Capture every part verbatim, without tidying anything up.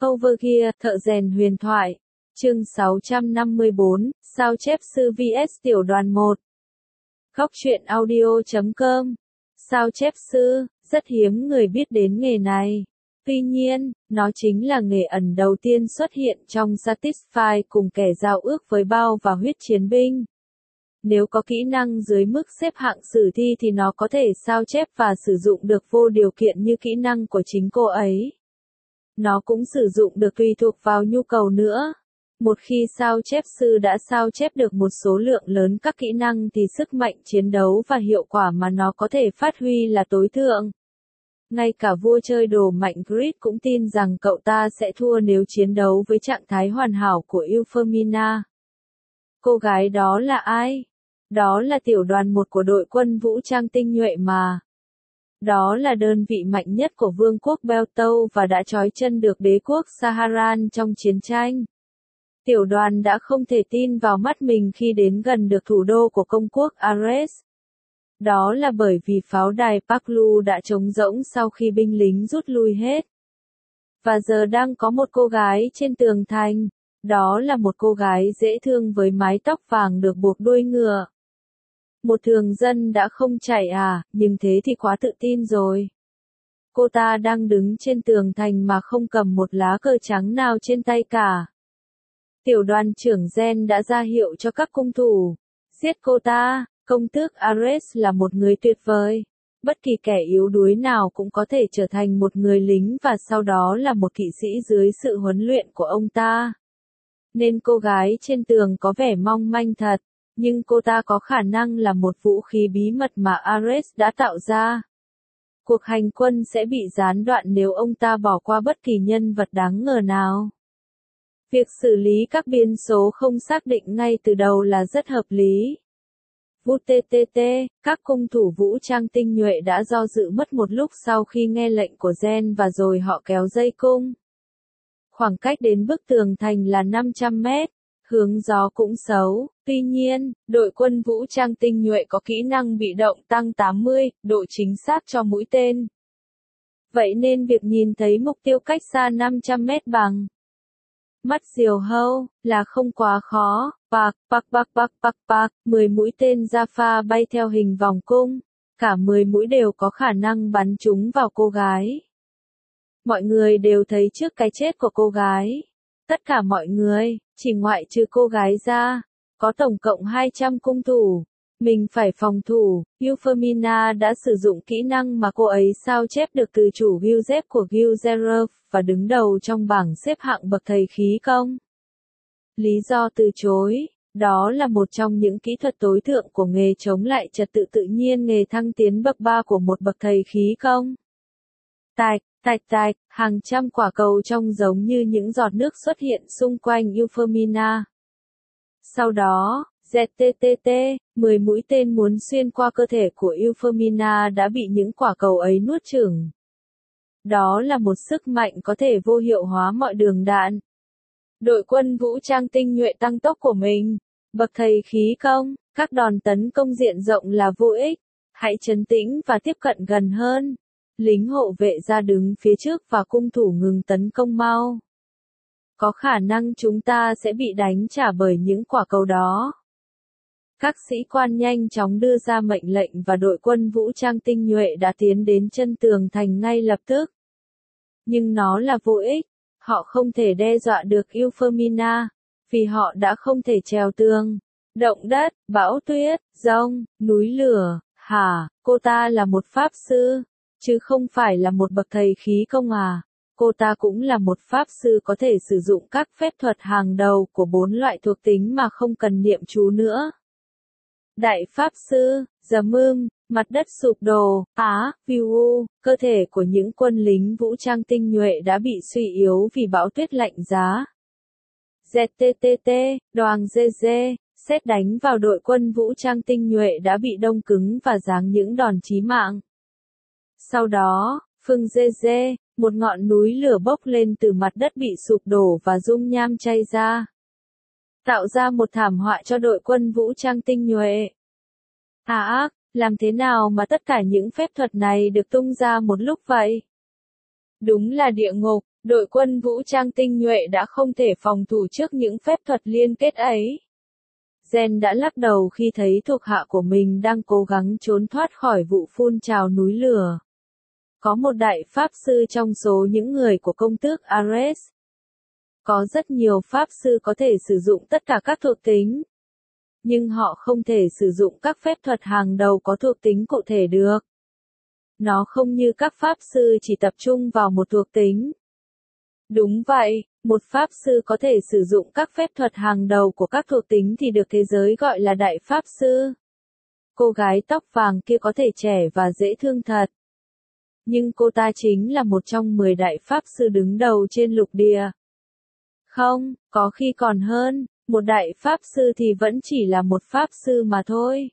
Overgear, thợ rèn huyền thoại. Chương sáu trăm năm mươi bốn, sao chép sư vs tiểu đoàn một. Góc truyện audio chấm com. Sao chép sư, rất hiếm người biết đến nghề này. Tuy nhiên, nó chính là nghề ẩn đầu tiên xuất hiện trong Satisfy cùng kẻ giao ước với bao và huyết chiến binh. Nếu có kỹ năng dưới mức xếp hạng sử thi thì nó có thể sao chép và sử dụng được vô điều kiện như kỹ năng của chính cô ấy. Nó cũng sử dụng được tùy thuộc vào nhu cầu nữa. Một khi sao chép sư đã sao chép được một số lượng lớn các kỹ năng thì sức mạnh chiến đấu và hiệu quả mà nó có thể phát huy là tối thượng. Ngay cả vua chơi đồ mạnh Grid cũng tin rằng cậu ta sẽ thua nếu chiến đấu với trạng thái hoàn hảo của Euphemina. Cô gái đó là ai? Đó là tiểu đoàn một của đội quân vũ trang tinh nhuệ mà. Đó là đơn vị mạnh nhất của vương quốc Beltâu và đã trói chân được đế quốc Saharan trong chiến tranh. Tiểu đoàn đã không thể tin vào mắt mình khi đến gần được thủ đô của công quốc Ares. Đó là bởi vì pháo đài Paklu đã trống rỗng sau khi binh lính rút lui hết. Và giờ đang có một cô gái trên tường thành. Đó là một cô gái dễ thương với mái tóc vàng được buộc đuôi ngựa. Một thường dân đã không chạy à, nhưng thế thì quá tự tin rồi. Cô ta đang đứng trên tường thành mà không cầm một lá cờ trắng nào trên tay cả. Tiểu đoàn trưởng Gen đã ra hiệu cho các cung thủ. Giết cô ta, công tước Ares là một người tuyệt vời. Bất kỳ kẻ yếu đuối nào cũng có thể trở thành một người lính và sau đó là một kỵ sĩ dưới sự huấn luyện của ông ta. Nên cô gái trên tường có vẻ mong manh thật. Nhưng cô ta có khả năng là một vũ khí bí mật mà Ares đã tạo ra. Cuộc hành quân sẽ bị gián đoạn nếu ông ta bỏ qua bất kỳ nhân vật đáng ngờ nào. Việc xử lý các biến số không xác định ngay từ đầu là rất hợp lý. vê tê tê tê, các cung thủ vũ trang tinh nhuệ đã do dự mất một lúc sau khi nghe lệnh của Gen và rồi họ kéo dây cung. Khoảng cách đến bức tường thành là năm trăm mét. Hướng gió cũng xấu, tuy nhiên, đội quân vũ trang tinh nhuệ có kỹ năng bị động tăng tám mươi, độ chính xác cho mũi tên. Vậy nên việc nhìn thấy mục tiêu cách xa năm trăm mét bằng mắt diều hâu là không quá khó. Pak, pak, pak, pak, pak, pak, mười mũi tên Jaffa bay theo hình vòng cung. Cả mười mũi đều có khả năng bắn trúng vào cô gái. Mọi người đều thấy trước cái chết của cô gái. Tất cả mọi người, chỉ ngoại trừ cô gái ra, có tổng cộng hai trăm cung thủ. Mình phải phòng thủ. Euphemina đã sử dụng kỹ năng mà cô ấy sao chép được từ chủ Giuseppe của Gilzerov và đứng đầu trong bảng xếp hạng bậc thầy khí công. Lý do từ chối, đó là một trong những kỹ thuật tối thượng của nghề chống lại trật tự tự nhiên nghề thăng tiến bậc ba của một bậc thầy khí công. Tạch, tạch tạch, hàng trăm quả cầu trông giống như những giọt nước xuất hiện xung quanh Euphemina. Sau đó, dét tê tê tê, mười mũi tên muốn xuyên qua cơ thể của Euphemina đã bị những quả cầu ấy nuốt chửng. Đó là một sức mạnh có thể vô hiệu hóa mọi đường đạn. Đội quân vũ trang tinh nhuệ tăng tốc của mình. Bậc thầy khí công, các đòn tấn công diện rộng là vô ích. Hãy trấn tĩnh và tiếp cận gần hơn. Lính hộ vệ ra đứng phía trước và cung thủ ngừng tấn công mau. Có khả năng chúng ta sẽ bị đánh trả bởi những quả cầu đó. Các sĩ quan nhanh chóng đưa ra mệnh lệnh và đội quân vũ trang tinh nhuệ đã tiến đến chân tường thành ngay lập tức. Nhưng nó là vô ích. Họ không thể đe dọa được Euphemina, vì họ đã không thể trèo tường. Động đất, bão tuyết, giông, núi lửa, hả, cô ta là một pháp sư, chứ không phải là một bậc thầy khí công à. Cô ta cũng là một pháp sư có thể sử dụng các phép thuật hàng đầu của bốn loại thuộc tính mà không cần niệm chú nữa. Đại pháp sư, Zamum, mặt đất sụp đổ, Á, Viu, cơ thể của những quân lính vũ trang tinh nhuệ đã bị suy yếu vì bão tuyết lạnh giá. dét tê tê tê, đoàn giê giê, sét đánh vào đội quân vũ trang tinh nhuệ đã bị đông cứng và giáng những đòn chí mạng. Sau đó, phương giê giê, một ngọn núi lửa bốc lên từ mặt đất bị sụp đổ và dung nham chay ra. Tạo ra một thảm họa cho đội quân vũ trang tinh nhuệ. À ác, làm thế nào mà tất cả những phép thuật này được tung ra một lúc vậy? Đúng là địa ngục, đội quân vũ trang tinh nhuệ đã không thể phòng thủ trước những phép thuật liên kết ấy. Gen đã lắc đầu khi thấy thuộc hạ của mình đang cố gắng trốn thoát khỏi vụ phun trào núi lửa. Có một đại pháp sư trong số những người của công tước Ares. Có rất nhiều pháp sư có thể sử dụng tất cả các thuộc tính. Nhưng họ không thể sử dụng các phép thuật hàng đầu có thuộc tính cụ thể được. Nó không như các pháp sư chỉ tập trung vào một thuộc tính. Đúng vậy, một pháp sư có thể sử dụng các phép thuật hàng đầu của các thuộc tính thì được thế giới gọi là đại pháp sư. Cô gái tóc vàng kia có thể trẻ và dễ thương thật. Nhưng cô ta chính là một trong mười đại pháp sư đứng đầu trên lục địa. Không, có khi còn hơn, một đại pháp sư thì vẫn chỉ là một pháp sư mà thôi.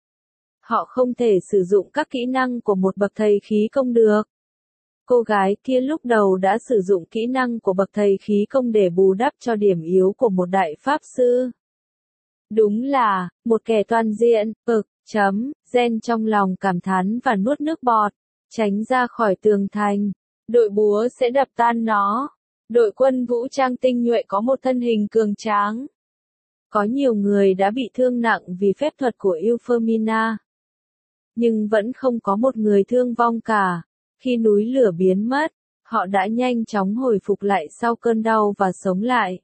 Họ không thể sử dụng các kỹ năng của một bậc thầy khí công được. Cô gái kia lúc đầu đã sử dụng kỹ năng của bậc thầy khí công để bù đắp cho điểm yếu của một đại pháp sư. Đúng là, một kẻ toàn diện, ực, chấm, Gen trong lòng cảm thán và nuốt nước bọt, tránh ra khỏi tường thành. Đội búa sẽ đập tan nó. Đội quân vũ trang tinh nhuệ có một thân hình cường tráng. Có nhiều người đã bị thương nặng vì phép thuật của Euphemina. Nhưng vẫn không có một người thương vong cả. Khi núi lửa biến mất, họ đã nhanh chóng hồi phục lại sau cơn đau và sống lại.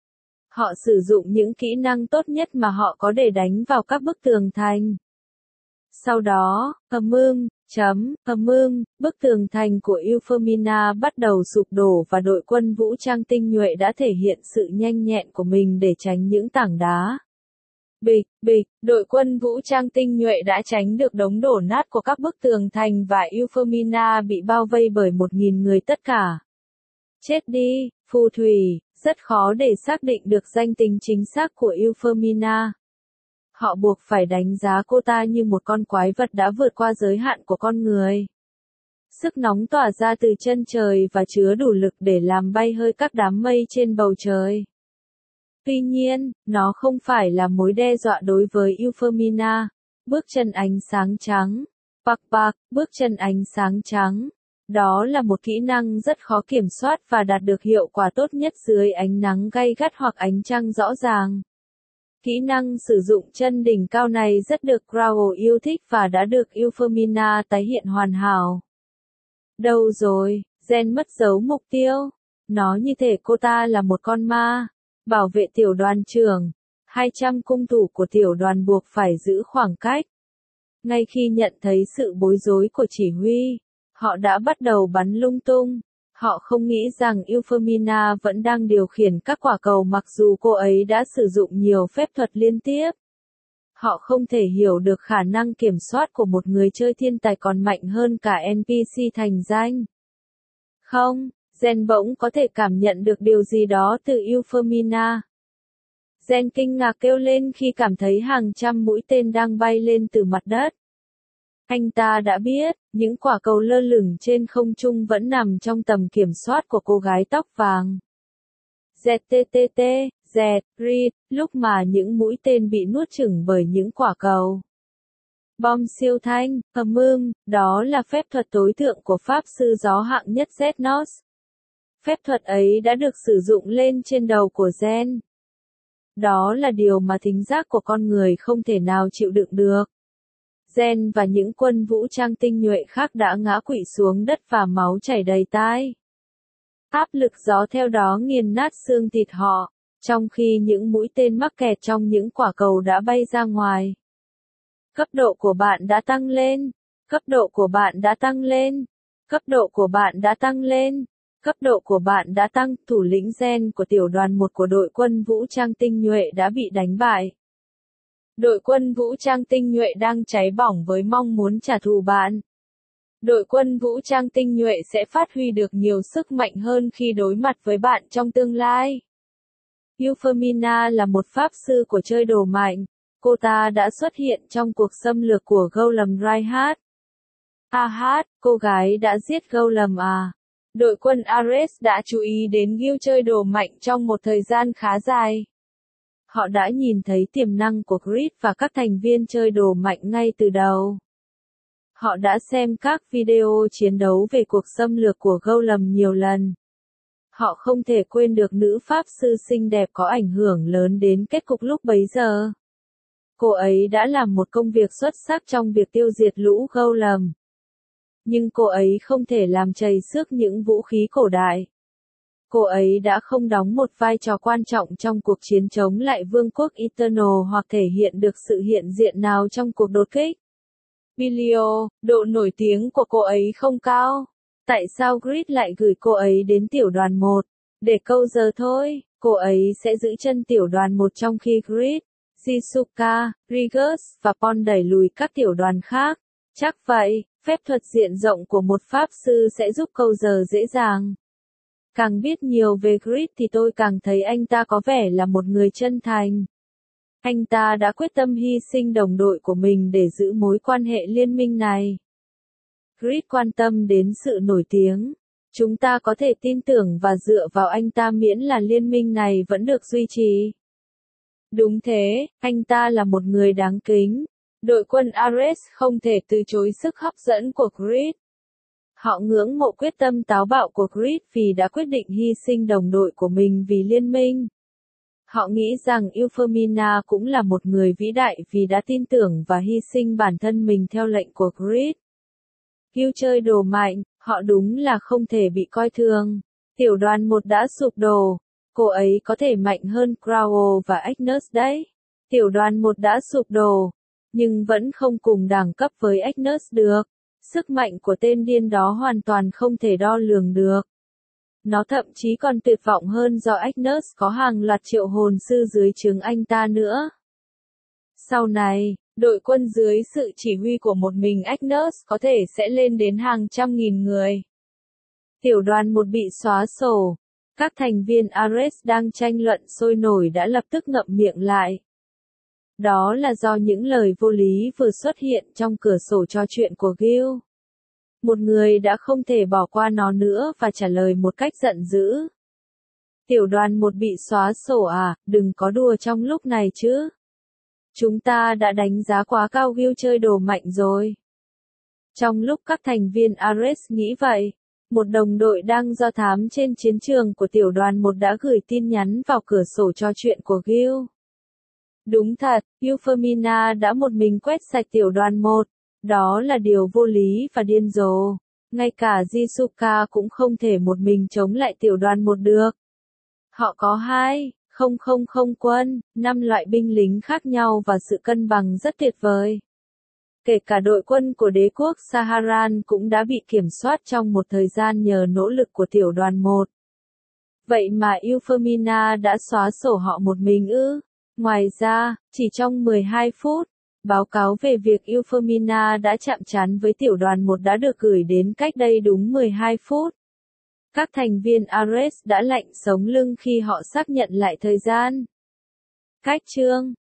Họ sử dụng những kỹ năng tốt nhất mà họ có để đánh vào các bức tường thành. Sau đó, ầm ưm, chấm, ầm ưm, bức tường thành của Euphemina bắt đầu sụp đổ và đội quân vũ trang tinh nhuệ đã thể hiện sự nhanh nhẹn của mình để tránh những tảng đá. Bịch, bịch, đội quân vũ trang tinh nhuệ đã tránh được đống đổ nát của các bức tường thành và Euphemina bị bao vây bởi một nghìn người tất cả. Chết đi, phù thủy, rất khó để xác định được danh tính chính xác của Euphemina. Họ buộc phải đánh giá cô ta như một con quái vật đã vượt qua giới hạn của con người. Sức nóng tỏa ra từ chân trời và chứa đủ lực để làm bay hơi các đám mây trên bầu trời. Tuy nhiên, nó không phải là mối đe dọa đối với Euphemina. Bước chân ánh sáng trắng. Bạc bạc, bước chân ánh sáng trắng. Đó là một kỹ năng rất khó kiểm soát và đạt được hiệu quả tốt nhất dưới ánh nắng gay gắt hoặc ánh trăng rõ ràng. Kỹ năng sử dụng chân đỉnh cao này rất được Growl yêu thích và đã được Euphemina tái hiện hoàn hảo. Đâu rồi, Gen mất dấu mục tiêu. Nó như thể cô ta là một con ma. Bảo vệ tiểu đoàn trưởng. hai trăm cung thủ của tiểu đoàn buộc phải giữ khoảng cách. Ngay khi nhận thấy sự bối rối của chỉ huy, họ đã bắt đầu bắn lung tung. Họ không nghĩ rằng Euphemina vẫn đang điều khiển các quả cầu mặc dù cô ấy đã sử dụng nhiều phép thuật liên tiếp. Họ không thể hiểu được khả năng kiểm soát của một người chơi thiên tài còn mạnh hơn cả en pê xê thành danh. Không, Gen bỗng có thể cảm nhận được điều gì đó từ Euphemina. Gen kinh ngạc kêu lên khi cảm thấy hàng trăm mũi tên đang bay lên từ mặt đất. Anh ta đã biết, những quả cầu lơ lửng trên không trung vẫn nằm trong tầm kiểm soát của cô gái tóc vàng. dẹt tê tê tê, dẹt, rít, lúc mà những mũi tên bị nuốt chửng bởi những quả cầu. Bom siêu thanh, ầm ưm, đó là phép thuật tối thượng của pháp sư gió hạng nhất Zednos. Phép thuật ấy đã được sử dụng lên trên đầu của Gen. Đó là điều mà thính giác của con người không thể nào chịu đựng được. Gen và những quân vũ trang tinh nhuệ khác đã ngã quỵ xuống đất và máu chảy đầy tai. Áp lực gió theo đó nghiền nát xương thịt họ, trong khi những mũi tên mắc kẹt trong những quả cầu đã bay ra ngoài. Cấp độ của bạn đã tăng lên. Cấp độ của bạn đã tăng lên. Cấp độ của bạn đã tăng lên. Cấp độ của bạn đã tăng. Thủ lĩnh Gen của tiểu đoàn một của đội quân vũ trang tinh nhuệ đã bị đánh bại. Đội quân vũ trang tinh nhuệ đang cháy bỏng với mong muốn trả thù bạn. Đội quân vũ trang tinh nhuệ sẽ phát huy được nhiều sức mạnh hơn khi đối mặt với bạn trong tương lai. Euphemina là một pháp sư của chơi đồ mạnh. Cô ta đã xuất hiện trong cuộc xâm lược của Golem Reinhardt. A hát, cô gái đã giết Golem à? Đội quân Ares đã chú ý đến Gil chơi đồ mạnh trong một thời gian khá dài. Họ đã nhìn thấy tiềm năng của Grid và các thành viên chơi đồ mạnh ngay từ đầu. Họ đã xem các video chiến đấu về cuộc xâm lược của Golem nhiều lần. Họ không thể quên được nữ pháp sư xinh đẹp có ảnh hưởng lớn đến kết cục lúc bấy giờ. Cô ấy đã làm một công việc xuất sắc trong việc tiêu diệt lũ Golem. Nhưng cô ấy không thể làm chày xước những vũ khí cổ đại. Cô ấy đã không đóng một vai trò quan trọng trong cuộc chiến chống lại vương quốc Eternal hoặc thể hiện được sự hiện diện nào trong cuộc đột kích. Bilio, độ nổi tiếng của cô ấy không cao. Tại sao Grid lại gửi cô ấy đến tiểu đoàn một? Để câu giờ thôi, cô ấy sẽ giữ chân tiểu đoàn một trong khi Grid, Jisuka, Rigus và Pon đẩy lùi các tiểu đoàn khác. Chắc vậy, phép thuật diện rộng của một pháp sư sẽ giúp câu giờ dễ dàng. Càng biết nhiều về Grid thì tôi càng thấy anh ta có vẻ là một người chân thành. Anh ta đã quyết tâm hy sinh đồng đội của mình để giữ mối quan hệ liên minh này. Grid quan tâm đến sự nổi tiếng. Chúng ta có thể tin tưởng và dựa vào anh ta miễn là liên minh này vẫn được duy trì. Đúng thế, anh ta là một người đáng kính. Đội quân Ares không thể từ chối sức hấp dẫn của Grid. Họ ngưỡng mộ quyết tâm táo bạo của Grid vì đã quyết định hy sinh đồng đội của mình vì liên minh. Họ nghĩ rằng Euphemina cũng là một người vĩ đại vì đã tin tưởng và hy sinh bản thân mình theo lệnh của Grid. Hưu chơi đồ mạnh, họ đúng là không thể bị coi thường. Tiểu đoàn một đã sụp đổ. Cô ấy có thể mạnh hơn Crowell và Agnes đấy. Tiểu đoàn một đã sụp đổ, nhưng vẫn không cùng đẳng cấp với Agnes được. Sức mạnh của tên điên đó hoàn toàn không thể đo lường được. Nó thậm chí còn tuyệt vọng hơn do Agnes có hàng loạt triệu hồn sư dưới trướng anh ta nữa. Sau này, đội quân dưới sự chỉ huy của một mình Agnes có thể sẽ lên đến hàng trăm nghìn người. Tiểu đoàn một bị xóa sổ. Các thành viên Ares đang tranh luận sôi nổi đã lập tức ngậm miệng lại. Đó là do những lời vô lý vừa xuất hiện trong cửa sổ trò chuyện của Gil. Một người đã không thể bỏ qua nó nữa và trả lời một cách giận dữ. Tiểu đoàn một bị xóa sổ à, đừng có đùa trong lúc này chứ. Chúng ta đã đánh giá quá cao Gil chơi đồ mạnh rồi. Trong lúc các thành viên Ares nghĩ vậy, một đồng đội đang do thám trên chiến trường của tiểu đoàn một đã gửi tin nhắn vào cửa sổ trò chuyện của Gil. Đúng thật, Euphemina đã một mình quét sạch tiểu đoàn một. Đó là điều vô lý và điên rồ. Ngay cả Jisuka cũng không thể một mình chống lại tiểu đoàn một được. Họ có hai, không không không quân, năm loại binh lính khác nhau và sự cân bằng rất tuyệt vời. Kể cả đội quân của đế quốc Saharan cũng đã bị kiểm soát trong một thời gian nhờ nỗ lực của tiểu đoàn một. Vậy mà Euphemina đã xóa sổ họ một mình ư? Ngoài ra, chỉ trong mười hai phút, báo cáo về việc Euphemina đã chạm trán với tiểu đoàn một đã được gửi đến cách đây đúng mười hai phút. Các thành viên Ares đã lạnh sống lưng khi họ xác nhận lại thời gian. Cách chương